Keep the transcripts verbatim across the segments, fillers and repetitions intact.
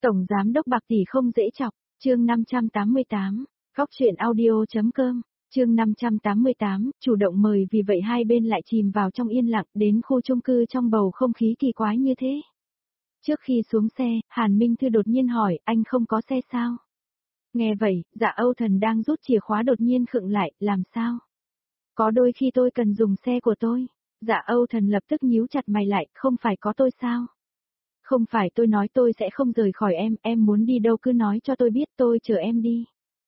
Tổng giám đốc Bạc tỷ không dễ chọc, chương năm trăm tám mươi tám, góc truyện audio.com, chương năm trăm tám mươi tám, chủ động mời vì vậy hai bên lại chìm vào trong yên lặng đến khu chung cư trong bầu không khí kỳ quái như thế. Trước khi xuống xe, Hàn Minh Thư đột nhiên hỏi, anh không có xe sao? Nghe vậy, Dạ Âu Thần đang rút chìa khóa đột nhiên khựng lại, làm sao? Có đôi khi tôi cần dùng xe của tôi. Dạ Âu Thần lập tức nhíu chặt mày lại, không phải có tôi sao? Không phải tôi nói tôi sẽ không rời khỏi em, em muốn đi đâu cứ nói cho tôi biết, tôi chờ em đi.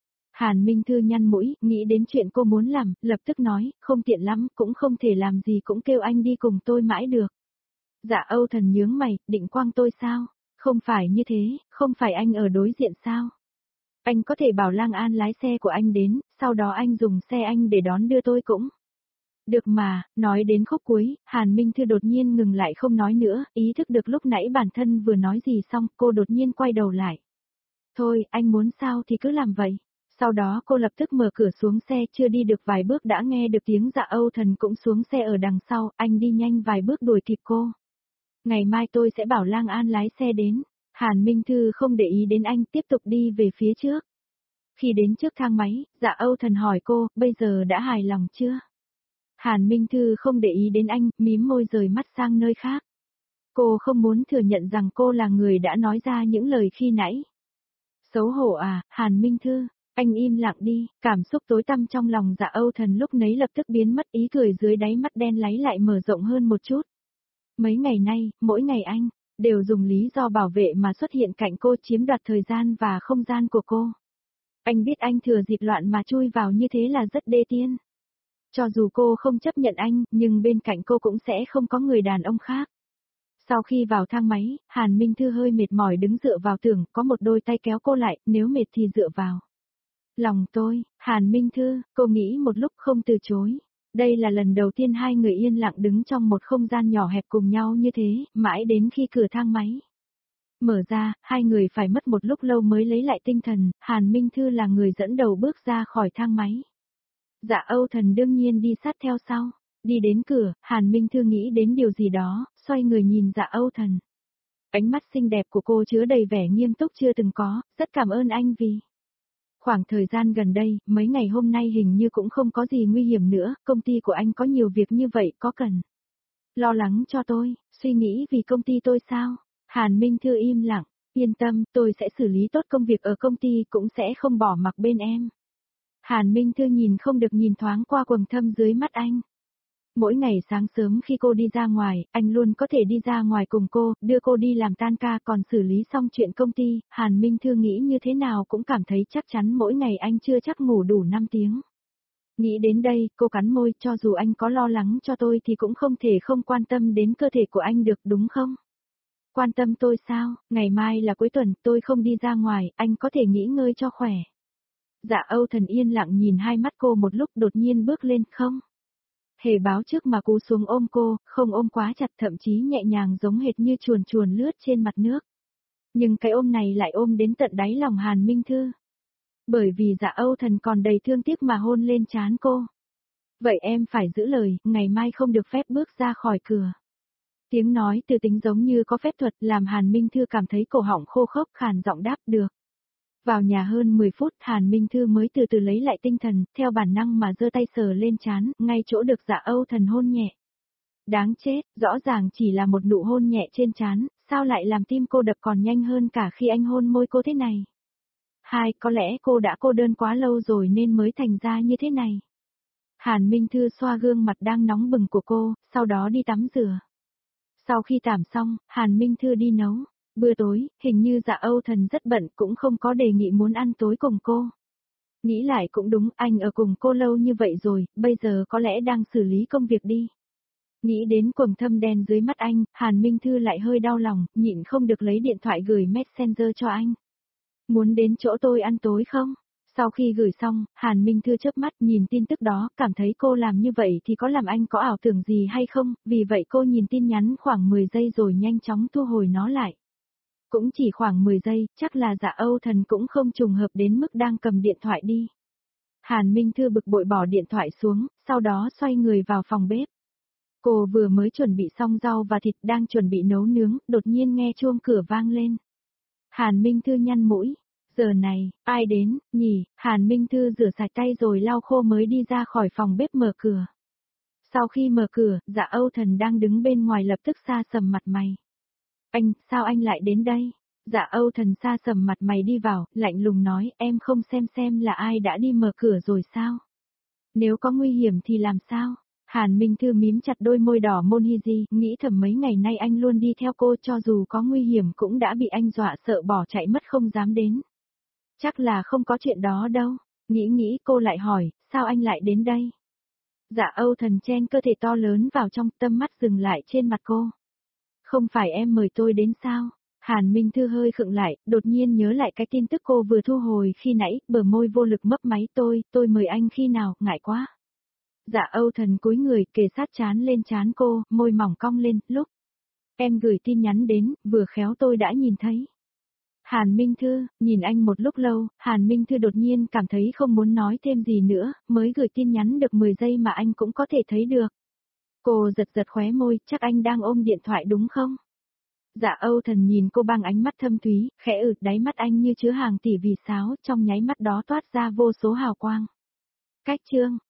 Hàn Minh Thư nhăn mũi, nghĩ đến chuyện cô muốn làm, lập tức nói, không tiện lắm, cũng không thể làm gì cũng kêu anh đi cùng tôi mãi được. Dạ Âu Thần nhướng mày, định quăng tôi sao? Không phải như thế, không phải anh ở đối diện sao? Anh có thể bảo Lang An lái xe của anh đến, sau đó anh dùng xe anh để đón đưa tôi cũng. Được mà, nói đến khúc cuối, Hàn Minh Thư đột nhiên ngừng lại không nói nữa, ý thức được lúc nãy bản thân vừa nói gì xong, cô đột nhiên quay đầu lại. Thôi, anh muốn sao thì cứ làm vậy. Sau đó cô lập tức mở cửa xuống xe, chưa đi được vài bước đã nghe được tiếng Dạ Âu Thần cũng xuống xe ở đằng sau, anh đi nhanh vài bước đuổi kịp cô. Ngày mai tôi sẽ bảo Lang An lái xe đến. Hàn Minh Thư không để ý đến anh, tiếp tục đi về phía trước. Khi đến trước thang máy, Dạ Âu Thần hỏi cô, bây giờ đã hài lòng chưa? Hàn Minh Thư không để ý đến anh, mím môi rời mắt sang nơi khác. Cô không muốn thừa nhận rằng cô là người đã nói ra những lời khi nãy. Xấu hổ à, Hàn Minh Thư, anh im lặng đi, cảm xúc tối tăm trong lòng Dạ Âu Thần lúc nấy lập tức biến mất, ý cười dưới đáy mắt đen láy lại mở rộng hơn một chút. Mấy ngày nay, mỗi ngày anh đều dùng lý do bảo vệ mà xuất hiện cạnh cô, chiếm đoạt thời gian và không gian của cô. Anh biết anh thừa dịp loạn mà chui vào như thế là rất đê tiện. Cho dù cô không chấp nhận anh, nhưng bên cạnh cô cũng sẽ không có người đàn ông khác. Sau khi vào thang máy, Hàn Minh Thư hơi mệt mỏi đứng dựa vào tường, có một đôi tay kéo cô lại, nếu mệt thì dựa vào. Lòng tôi, Hàn Minh Thư, cô nghĩ một lúc không từ chối. Đây là lần đầu tiên hai người yên lặng đứng trong một không gian nhỏ hẹp cùng nhau như thế, mãi đến khi cửa thang máy mở ra, hai người phải mất một lúc lâu mới lấy lại tinh thần, Hàn Minh Thư là người dẫn đầu bước ra khỏi thang máy. Dạ Âu Thần đương nhiên đi sát theo sau. Đi đến cửa, Hàn Minh Thư nghĩ đến điều gì đó, xoay người nhìn Dạ Âu Thần. Ánh mắt xinh đẹp của cô chứa đầy vẻ nghiêm túc chưa từng có, rất cảm ơn anh vì. Khoảng thời gian gần đây, mấy ngày hôm nay hình như cũng không có gì nguy hiểm nữa, công ty của anh có nhiều việc như vậy, có cần lo lắng cho tôi, suy nghĩ vì công ty tôi sao? Hàn Minh Thư im lặng, yên tâm, tôi sẽ xử lý tốt công việc ở công ty, cũng sẽ không bỏ mặc bên em. Hàn Minh Thư nhìn không được nhìn thoáng qua quầng thâm dưới mắt anh. Mỗi ngày sáng sớm khi cô đi ra ngoài, anh luôn có thể đi ra ngoài cùng cô, đưa cô đi làm tan ca, còn xử lý xong chuyện công ty, Hàn Minh Thư nghĩ như thế nào cũng cảm thấy chắc chắn mỗi ngày anh chưa chắc ngủ đủ năm tiếng. Nghĩ đến đây, cô cắn môi, cho dù anh có lo lắng cho tôi thì cũng không thể không quan tâm đến cơ thể của anh được đúng không? Quan tâm tôi sao, ngày mai là cuối tuần, tôi không đi ra ngoài, anh có thể nghỉ ngơi cho khỏe. Dạ Âu Thần yên lặng nhìn hai mắt cô một lúc đột nhiên bước lên, không hề báo trước mà cú xuống ôm cô, không ôm quá chặt thậm chí nhẹ nhàng giống hệt như chuồn chuồn lướt trên mặt nước. Nhưng cái ôm này lại ôm đến tận đáy lòng Hàn Minh Thư. Bởi vì Dạ Âu Thần còn đầy thương tiếc mà hôn lên trán cô. Vậy em phải giữ lời, ngày mai không được phép bước ra khỏi cửa. Tiếng nói từ tính giống như có phép thuật làm Hàn Minh Thư cảm thấy cổ họng khô khốc, khàn giọng đáp được. Vào nhà hơn mười phút, Hàn Minh Thư mới từ từ lấy lại tinh thần, theo bản năng mà giơ tay sờ lên trán, ngay chỗ được Dạ Âu Thần hôn nhẹ. Đáng chết, rõ ràng chỉ là một nụ hôn nhẹ trên trán, sao lại làm tim cô đập còn nhanh hơn cả khi anh hôn môi cô thế này? Hai, có lẽ cô đã cô đơn quá lâu rồi nên mới thành ra như thế này. Hàn Minh Thư xoa gương mặt đang nóng bừng của cô, sau đó đi tắm rửa. Sau khi tắm xong, Hàn Minh Thư đi nấu. Bữa tối, hình như Dạ Âu Thần rất bận cũng không có đề nghị muốn ăn tối cùng cô. Nghĩ lại cũng đúng, anh ở cùng cô lâu như vậy rồi, bây giờ có lẽ đang xử lý công việc đi. Nghĩ đến quầng thâm đen dưới mắt anh, Hàn Minh Thư lại hơi đau lòng, nhịn không được lấy điện thoại gửi Messenger cho anh. Muốn đến chỗ tôi ăn tối không? Sau khi gửi xong, Hàn Minh Thư chớp mắt nhìn tin tức đó, cảm thấy cô làm như vậy thì có làm anh có ảo tưởng gì hay không, vì vậy cô nhìn tin nhắn khoảng mười giây rồi nhanh chóng thu hồi nó lại. Cũng chỉ khoảng mười giây, chắc là Dạ Âu Thần cũng không trùng hợp đến mức đang cầm điện thoại đi. Hàn Minh Thư bực bội bỏ điện thoại xuống, sau đó xoay người vào phòng bếp. Cô vừa mới chuẩn bị xong rau và thịt đang chuẩn bị nấu nướng, đột nhiên nghe chuông cửa vang lên. Hàn Minh Thư nhăn mũi. Giờ này, ai đến, nhỉ? Hàn Minh Thư rửa sạch tay rồi lau khô mới đi ra khỏi phòng bếp mở cửa. Sau khi mở cửa, Dạ Âu Thần đang đứng bên ngoài lập tức sa sầm mặt mày. Anh, sao anh lại đến đây? Dạ Âu Thần sa sầm mặt mày đi vào, lạnh lùng nói, em không xem xem là ai đã đi mở cửa rồi sao? Nếu có nguy hiểm thì làm sao? Hàn Minh Thư mím chặt đôi môi đỏ môn hi di, nghĩ thầm mấy ngày nay anh luôn đi theo cô, cho dù có nguy hiểm cũng đã bị anh dọa sợ bỏ chạy mất không dám đến. Chắc là không có chuyện đó đâu. Nghĩ nghĩ cô lại hỏi, sao anh lại đến đây? Dạ Âu Thần chen cơ thể to lớn vào trong, tâm mắt dừng lại trên mặt cô. Không phải em mời tôi đến sao? Hàn Minh Thư hơi khựng lại, đột nhiên nhớ lại cái tin tức cô vừa thu hồi khi nãy, bờ môi vô lực mấp máy, tôi, tôi mời anh khi nào, ngại quá. Dạ Âu Thần cúi người, kề sát trán lên trán cô, môi mỏng cong lên, lúc em gửi tin nhắn đến, vừa khéo tôi đã nhìn thấy. Hàn Minh Thư, nhìn anh một lúc lâu, Hàn Minh Thư đột nhiên cảm thấy không muốn nói thêm gì nữa, mới gửi tin nhắn được mười giây mà anh cũng có thể thấy được. Cô giật giật khóe môi, chắc anh đang ôm điện thoại đúng không? Dạ Âu Thần nhìn cô bằng ánh mắt thâm thúy, khẽ ử, đáy mắt anh như chứa hàng tỷ vì sao, trong nháy mắt đó toát ra vô số hào quang. Cách chương